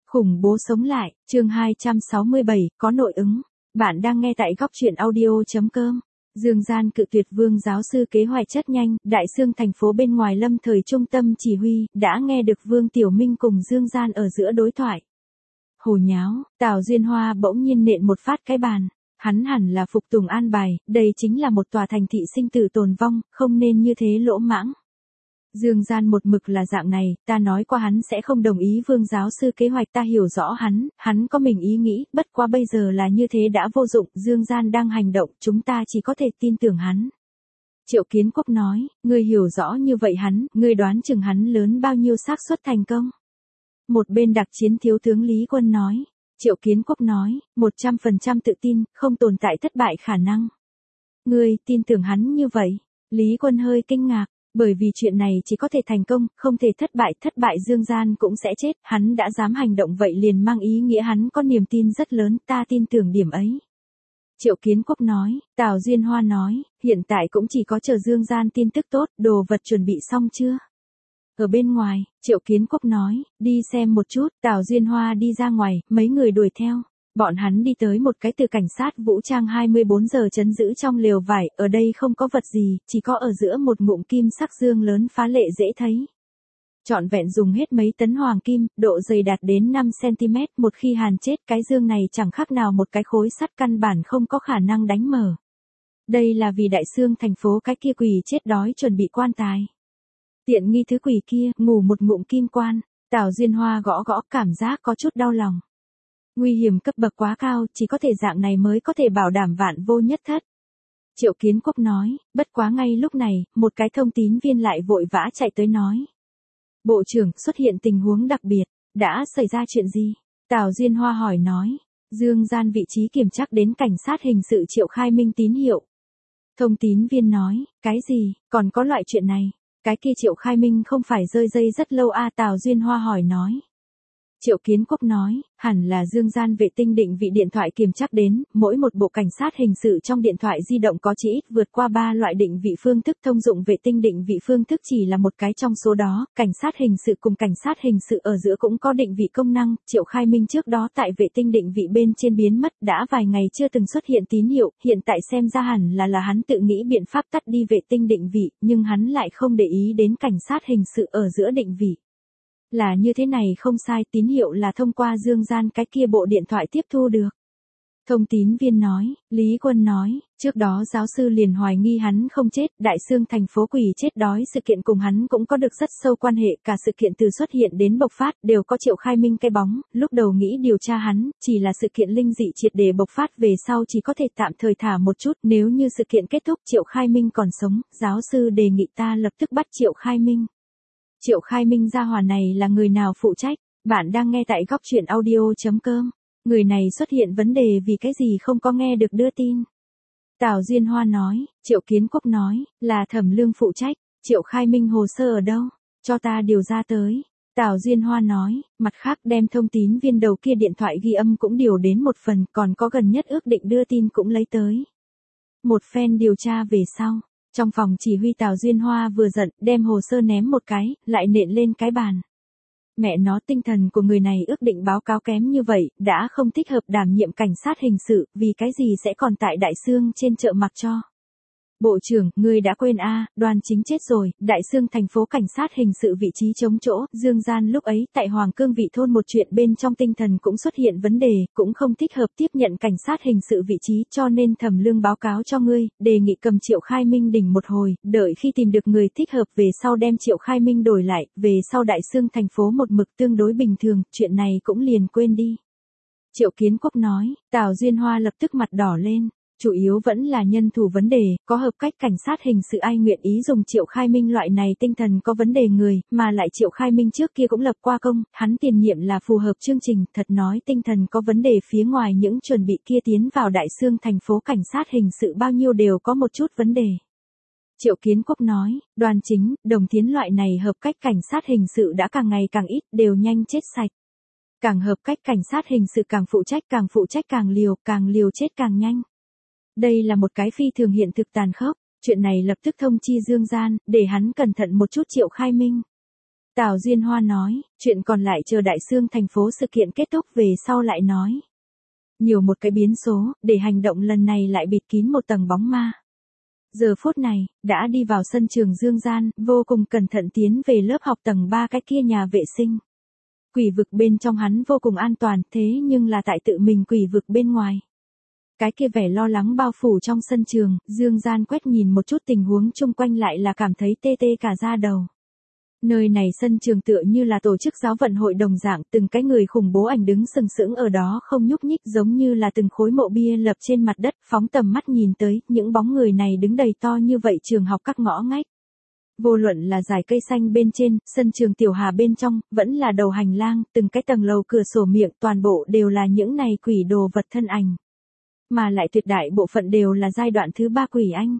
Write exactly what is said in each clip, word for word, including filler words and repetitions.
Khủng bố sống lại, chương hai trăm sáu mươi bảy, có nội ứng. Bạn đang nghe tại góc truyện audio.com. Dương gian cự tuyệt Vương giáo sư kế hoạch chất nhanh, Đại Xương thành phố bên ngoài lâm thời trung tâm chỉ huy, đã nghe được Vương Tiểu Minh cùng Dương gian ở giữa đối thoại. Hồ nháo, Tào Duyên Hoa bỗng nhiên nện một phát cái bàn. Hắn hẳn là phục tùng an bài, đây chính là một tòa thành thị sinh tử tồn vong, không nên như thế lỗ mãng. Dương gian một mực là dạng này, ta nói qua hắn sẽ không đồng ý Vương giáo sư kế hoạch, ta hiểu rõ hắn, hắn có mình ý nghĩ, bất quá bây giờ là như thế đã vô dụng, Dương gian đang hành động, chúng ta chỉ có thể tin tưởng hắn. Triệu Kiến Quốc nói, ngươi hiểu rõ như vậy hắn, ngươi đoán chừng hắn lớn bao nhiêu xác suất thành công. Một bên đặc chiến thiếu tướng Lý Quân nói, Triệu Kiến Quốc nói, một trăm phần trăm tự tin, không tồn tại thất bại khả năng. Ngươi tin tưởng hắn như vậy? Lý Quân hơi kinh ngạc. Bởi vì chuyện này chỉ có thể thành công, không thể thất bại, thất bại Dương gian cũng sẽ chết, hắn đã dám hành động vậy liền mang ý nghĩa hắn có niềm tin rất lớn, ta tin tưởng điểm ấy. Triệu Kiến Quốc nói, Tào Duyên Hoa nói, hiện tại cũng chỉ có chờ Dương gian tin tức tốt, đồ vật chuẩn bị xong chưa? Ở bên ngoài, Triệu Kiến Quốc nói, đi xem một chút, Tào Duyên Hoa đi ra ngoài, mấy người đuổi theo. Bọn hắn đi tới một cái từ cảnh sát vũ trang hai mươi bốn giờ trấn giữ trong lều vải, ở đây không có vật gì, chỉ có ở giữa một ngụm kim sắc dương lớn phá lệ dễ thấy. Trọn vẹn dùng hết mấy tấn hoàng kim, độ dày đạt đến năm xăng ti mét, một khi hàn chết cái dương này chẳng khác nào một cái khối sắt căn bản không có khả năng đánh mở. Đây là vì Đại Xương thành phố cái kia quỷ chết đói chuẩn bị quan tài. Tiện nghi thứ quỷ kia, ngủ một ngụm kim quan, Tào Duyên Hoa gõ gõ cảm giác có chút đau lòng. Nguy hiểm cấp bậc quá cao, chỉ có thể dạng này mới có thể bảo đảm vạn vô nhất thất. Triệu Kiến Quốc nói, bất quá ngay lúc này, một cái thông tín viên lại vội vã chạy tới nói. Bộ trưởng, xuất hiện tình huống đặc biệt, đã xảy ra chuyện gì? Tào Duyên Hoa hỏi nói, Dương gian vị trí kiểm chắc đến cảnh sát hình sự Triệu Khai Minh tín hiệu. Thông tín viên nói, cái gì, còn có loại chuyện này? Cái kia Triệu Khai Minh không phải rơi dây rất lâu a? Tào Duyên Hoa hỏi nói. Triệu Kiến Quốc nói, hẳn là Dương gian vệ tinh định vị điện thoại kiểm chắc đến, mỗi một bộ cảnh sát hình sự trong điện thoại di động có chỉ ít vượt qua ba loại định vị phương thức, thông dụng vệ tinh định vị phương thức chỉ là một cái trong số đó, cảnh sát hình sự cùng cảnh sát hình sự ở giữa cũng có định vị công năng, Triệu Khai Minh trước đó tại vệ tinh định vị bên trên biến mất, đã vài ngày chưa từng xuất hiện tín hiệu, hiện tại xem ra hẳn là là hắn tự nghĩ biện pháp tắt đi vệ tinh định vị, nhưng hắn lại không để ý đến cảnh sát hình sự ở giữa định vị. Là như thế này không sai, tín hiệu là thông qua Dương gian cái kia bộ điện thoại tiếp thu được. Thông tín viên nói, Lý Quân nói, trước đó giáo sư liền hoài nghi hắn không chết, Đại Xương thành phố quỷ chết đói sự kiện cùng hắn cũng có được rất sâu quan hệ, cả sự kiện từ xuất hiện đến bộc phát đều có Triệu Khai Minh cái bóng, lúc đầu nghĩ điều tra hắn, chỉ là sự kiện linh dị triệt để bộc phát về sau chỉ có thể tạm thời thả một chút, nếu như sự kiện kết thúc Triệu Khai Minh còn sống, giáo sư đề nghị ta lập tức bắt Triệu Khai Minh. Triệu Khai Minh gia hỏa này là người nào phụ trách? Bạn đang nghe tại góc truyện audio.com. Người này xuất hiện vấn đề vì cái gì không có nghe được đưa tin. Tào Duyên Hoa nói, Triệu Kiến Quốc nói, là Thẩm Lương phụ trách, Triệu Khai Minh hồ sơ ở đâu? Cho ta điều ra tới. Tào Duyên Hoa nói, mặt khác đem thông tín viên đầu kia điện thoại ghi âm cũng điều đến một phần, còn có gần nhất ước định đưa tin cũng lấy tới. Một phen điều tra về sau. Trong phòng chỉ huy Tào Duyên Hoa vừa giận, đem hồ sơ ném một cái, lại nện lên cái bàn. Mẹ nó, tinh thần của người này ước định báo cáo kém như vậy, đã không thích hợp đảm nhiệm cảnh sát hình sự, vì cái gì sẽ còn tại Đại Xương trên chợ mặc cho. Bộ trưởng, ngươi đã quên a, Đoàn Chính chết rồi, Đại Xương thành phố cảnh sát hình sự vị trí trống chỗ, Dương gian lúc ấy tại Hoàng Cương vị thôn một chuyện bên trong tinh thần cũng xuất hiện vấn đề, cũng không thích hợp tiếp nhận cảnh sát hình sự vị trí, cho nên Thẩm Lương báo cáo cho ngươi, đề nghị cầm Triệu Khai Minh đỉnh một hồi, đợi khi tìm được người thích hợp về sau đem Triệu Khai Minh đổi lại, về sau Đại Xương thành phố một mực tương đối bình thường, chuyện này cũng liền quên đi. Triệu Kiến Quốc nói, Tào Duyên Hoa lập tức mặt đỏ lên. Chủ yếu vẫn là nhân thủ vấn đề, có hợp cách cảnh sát hình sự ai nguyện ý dùng Triệu Khai Minh loại này tinh thần có vấn đề người, mà lại Triệu Khai Minh trước kia cũng lập qua công, hắn tiền nhiệm là phù hợp chương trình, thật nói tinh thần có vấn đề phía ngoài những chuẩn bị kia tiến vào Đại Xương thành phố cảnh sát hình sự bao nhiêu đều có một chút vấn đề. Triệu Kiến Quốc nói, Đoàn Chính, Đồng Thiến loại này hợp cách cảnh sát hình sự đã càng ngày càng ít, đều nhanh chết sạch. Càng hợp cách cảnh sát hình sự càng phụ trách càng phụ trách càng liều, càng liều chết càng nhanh. Đây là một cái phi thường hiện thực tàn khốc, chuyện này lập tức thông chi Dương gian, để hắn cẩn thận một chút Triệu Khai Minh. Tào Duyên Hoa nói, chuyện còn lại chờ Đại Xương thành phố sự kiện kết thúc về sau lại nói. Nhiều một cái biến số, để hành động lần này lại bịt kín một tầng bóng ma. Giờ phút này, đã đi vào sân trường Dương Gian, vô cùng cẩn thận tiến về lớp học tầng ba cái kia nhà vệ sinh. Quỷ vực bên trong hắn vô cùng an toàn, thế nhưng là tại tự mình quỷ vực bên ngoài. Cái kia vẻ lo lắng bao phủ trong sân trường, Dương Gian quét nhìn một chút tình huống chung quanh lại là cảm thấy tê tê cả da đầu. Nơi này sân trường tựa như là tổ chức giáo vận hội đồng dạng, từng cái người khủng bố ảnh đứng sừng sững ở đó không nhúc nhích, giống như là từng khối mộ bia lập trên mặt đất, phóng tầm mắt nhìn tới, những bóng người này đứng đầy to như vậy trường học các ngõ ngách. Vô luận là dải cây xanh bên trên, sân trường tiểu hà bên trong, vẫn là đầu hành lang, từng cái tầng lầu cửa sổ miệng, toàn bộ đều là những này quỷ đồ vật thân ảnh. Mà lại tuyệt đại bộ phận đều là giai đoạn thứ ba quỷ anh.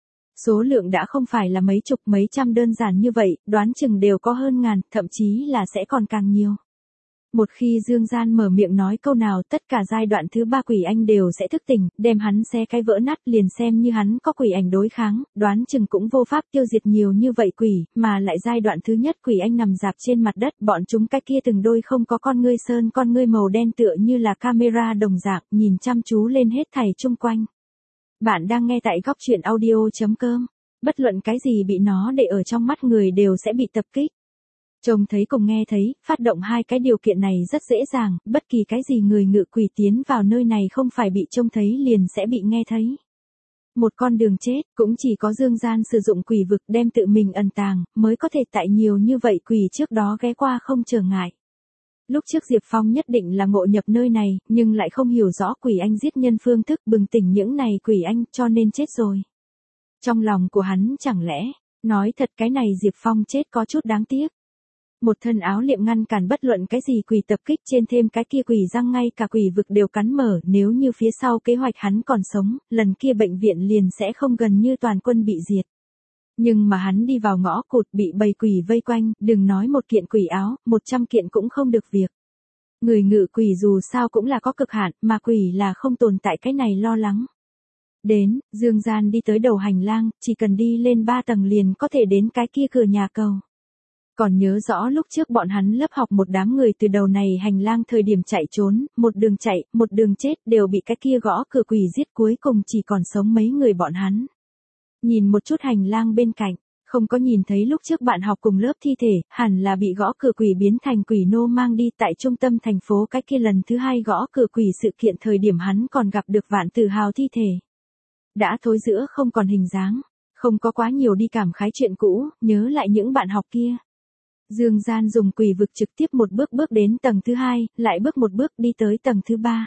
Số lượng đã không phải là mấy chục mấy trăm đơn giản như vậy, đoán chừng đều có hơn ngàn, thậm chí là sẽ còn càng nhiều. Một khi Dương Gian mở miệng nói câu nào, tất cả giai đoạn thứ ba quỷ anh đều sẽ thức tỉnh, đem hắn xé cái vỡ nát, liền xem như hắn có quỷ ảnh đối kháng, đoán chừng cũng vô pháp tiêu diệt nhiều như vậy quỷ, mà lại giai đoạn thứ nhất quỷ anh nằm dạp trên mặt đất, bọn chúng cái kia từng đôi không có con ngươi sơn con ngươi màu đen tựa như là camera đồng dạng, nhìn chăm chú lên hết thảy chung quanh. Bạn đang nghe tại góc truyện audio chấm com. Bất luận cái gì bị nó để ở trong mắt người đều sẽ bị tập kích. Trông thấy cùng nghe thấy, phát động hai cái điều kiện này rất dễ dàng, bất kỳ cái gì người ngự quỷ tiến vào nơi này không phải bị trông thấy liền sẽ bị nghe thấy. Một con đường chết, cũng chỉ có Dương Gian sử dụng quỷ vực đem tự mình ẩn tàng, mới có thể tại nhiều như vậy quỷ trước đó ghé qua không trở ngại. Lúc trước Diệp Phong nhất định là ngộ nhập nơi này, nhưng lại không hiểu rõ quỷ anh giết nhân phương thức bừng tỉnh những này quỷ anh cho nên chết rồi. Trong lòng của hắn chẳng lẽ, nói thật cái này Diệp Phong chết có chút đáng tiếc. Một thân áo liệm ngăn cản bất luận cái gì quỷ tập kích trên thêm cái kia quỷ răng ngay cả quỷ vực đều cắn mở, nếu như phía sau kế hoạch hắn còn sống, lần kia bệnh viện liền sẽ không gần như toàn quân bị diệt. Nhưng mà hắn đi vào ngõ cụt bị bầy quỷ vây quanh, đừng nói một kiện quỷ áo, một trăm kiện cũng không được việc. Người ngự quỷ dù sao cũng là có cực hạn, mà quỷ là không tồn tại cái này lo lắng. Đến, Dương Gian đi tới đầu hành lang, chỉ cần đi lên ba tầng liền có thể đến cái kia cửa nhà cầu. Còn nhớ rõ lúc trước bọn hắn lớp học một đám người từ đầu này hành lang thời điểm chạy trốn, một đường chạy, một đường chết đều bị cái kia gõ cửa quỷ giết cuối cùng chỉ còn sống mấy người bọn hắn. Nhìn một chút hành lang bên cạnh, không có nhìn thấy lúc trước bạn học cùng lớp thi thể, hẳn là bị gõ cửa quỷ biến thành quỷ nô mang đi tại trung tâm thành phố cái kia lần thứ hai gõ cửa quỷ sự kiện thời điểm hắn còn gặp được Vạn Tử Hào thi thể. Đã thối rữa không còn hình dáng, không có quá nhiều đi cảm khái chuyện cũ, nhớ lại những bạn học kia. Dương Gian dùng quỷ vực trực tiếp một bước bước đến tầng thứ hai, lại bước một bước đi tới tầng thứ ba.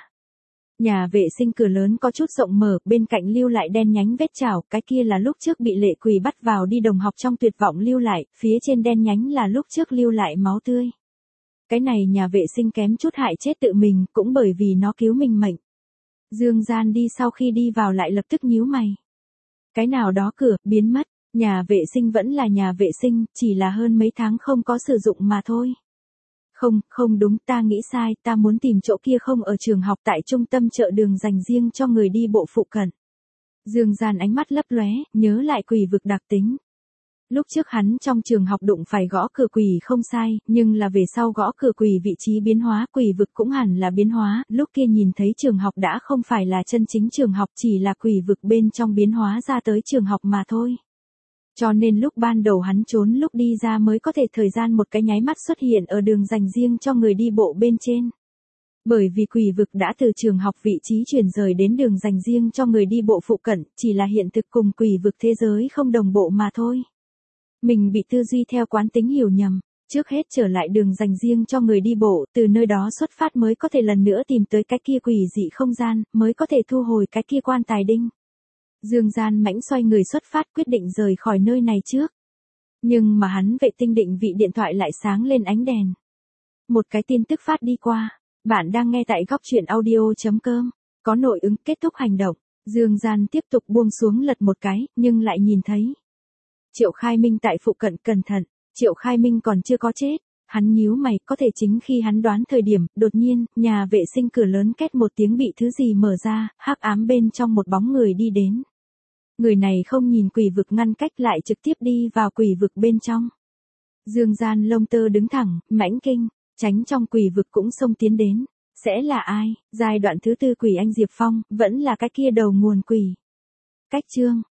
Nhà vệ sinh cửa lớn có chút rộng mở, bên cạnh lưu lại đen nhánh vết chảo, cái kia là lúc trước bị lệ quỷ bắt vào đi đồng học trong tuyệt vọng lưu lại, phía trên đen nhánh là lúc trước lưu lại máu tươi. Cái này nhà vệ sinh kém chút hại chết tự mình, cũng bởi vì nó cứu mình mệnh. Dương Gian đi sau khi đi vào lại lập tức nhíu mày. Cái nào đó cửa, biến mất, nhà vệ sinh vẫn là nhà vệ sinh, chỉ là hơn mấy tháng không có sử dụng mà thôi. Không, không đúng, ta nghĩ sai, ta muốn tìm chỗ kia không ở trường học tại trung tâm chợ đường dành riêng cho người đi bộ phụ cận. Dương Gian ánh mắt lấp lóe, nhớ lại quỷ vực đặc tính. Lúc trước hắn trong trường học đụng phải gõ cửa quỷ không sai, nhưng là về sau gõ cửa quỷ vị trí biến hóa quỷ vực cũng hẳn là biến hóa, lúc kia nhìn thấy trường học đã không phải là chân chính trường học chỉ là quỷ vực bên trong biến hóa ra tới trường học mà thôi. Cho nên lúc ban đầu hắn trốn lúc đi ra mới có thể thời gian một cái nháy mắt xuất hiện ở đường dành riêng cho người đi bộ bên trên. Bởi vì quỷ vực đã từ trường học vị trí chuyển rời đến đường dành riêng cho người đi bộ phụ cận, chỉ là hiện thực cùng quỷ vực thế giới không đồng bộ mà thôi. Mình bị tư duy theo quán tính hiểu nhầm, trước hết trở lại đường dành riêng cho người đi bộ, từ nơi đó xuất phát mới có thể lần nữa tìm tới cái kia quỷ dị không gian, mới có thể thu hồi cái kia quan tài đinh. Dương Gian mãnh xoay người xuất phát quyết định rời khỏi nơi này trước. Nhưng mà hắn vệ tinh định vị điện thoại lại sáng lên ánh đèn. Một cái tin tức phát đi qua. Bạn đang nghe tại góc truyện audio chấm com. Có nội ứng kết thúc hành động. Dương Gian tiếp tục buông xuống lật một cái, nhưng lại nhìn thấy. Triệu Khai Minh tại phụ cận cẩn thận. Triệu Khai Minh còn chưa có chết. Hắn nhíu mày, có thể chính khi hắn đoán thời điểm, đột nhiên, nhà vệ sinh cửa lớn két một tiếng bị thứ gì mở ra, hắc ám bên trong một bóng người đi đến. Người này không nhìn quỷ vực ngăn cách lại trực tiếp đi vào quỷ vực bên trong. Dương gian lông tơ đứng thẳng, mãnh kinh, tránh trong quỷ vực cũng xông tiến đến. Sẽ là ai? Giai đoạn thứ tư quỷ anh Diệp Phong, vẫn là cái kia đầu nguồn quỷ. Cách chương,